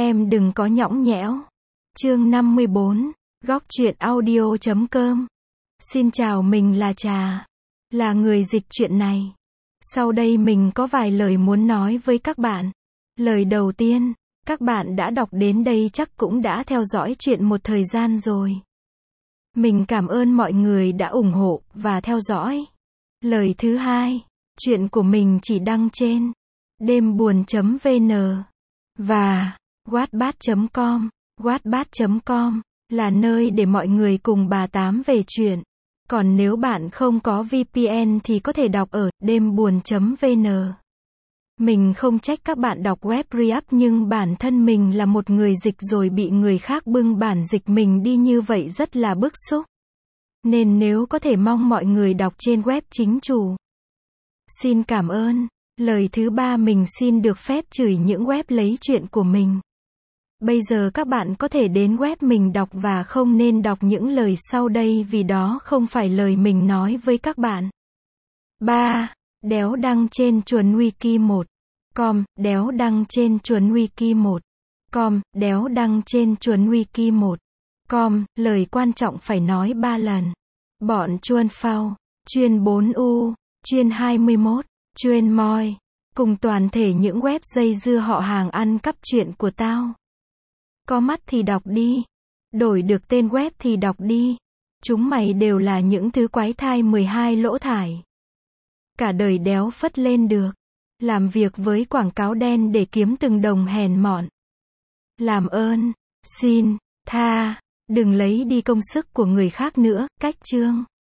Em đừng có nhõng nhẽo. Chương 54. Góc truyện audio.com. Xin chào, mình là Trà, là người dịch truyện này. Sau đây mình có vài lời muốn nói với các bạn. Lời đầu tiên, các bạn đã đọc đến đây chắc cũng đã theo dõi truyện một thời gian rồi. Mình cảm ơn mọi người đã ủng hộ và theo dõi. Lời thứ hai, truyện của mình chỉ đăng trên đembuồn.vn và wattpad.com. Wattpad.com là nơi để mọi người cùng bà tám về truyện. Còn nếu bạn không có VPN thì có thể đọc ở đembuồn.vn. Mình không trách các bạn đọc web re-up, nhưng bản thân mình là một người dịch rồi bị người khác bưng bản dịch mình đi như vậy rất là bức xúc. Nên nếu có thể mong mọi người đọc trên web chính chủ. Xin cảm ơn. Lời thứ ba, mình xin được phép chửi những web lấy chuyện của mình. Bây giờ các bạn có thể đến web mình đọc và không nên đọc những lời sau đây vì đó không phải lời mình nói với các bạn. 3. Đéo đăng trên chuồn wiki 1.com, đéo đăng trên chuồn wiki 1.com, đéo đăng trên chuồn wiki 1.com, lời quan trọng phải nói 3 lần. Bọn chuồn phao, chuyên 4U, chuyên 21, chuyên moi, cùng toàn thể những web dây dưa họ hàng ăn cắp chuyện của tao. Có mắt thì đọc đi. Đổi được tên web thì đọc đi. Chúng mày đều là những thứ quái thai 12 lỗ thải. Cả đời đéo phất lên được. Làm việc với quảng cáo đen để kiếm từng đồng hèn mọn. Làm ơn, xin, tha, đừng lấy đi công sức của người khác nữa. Cách chương.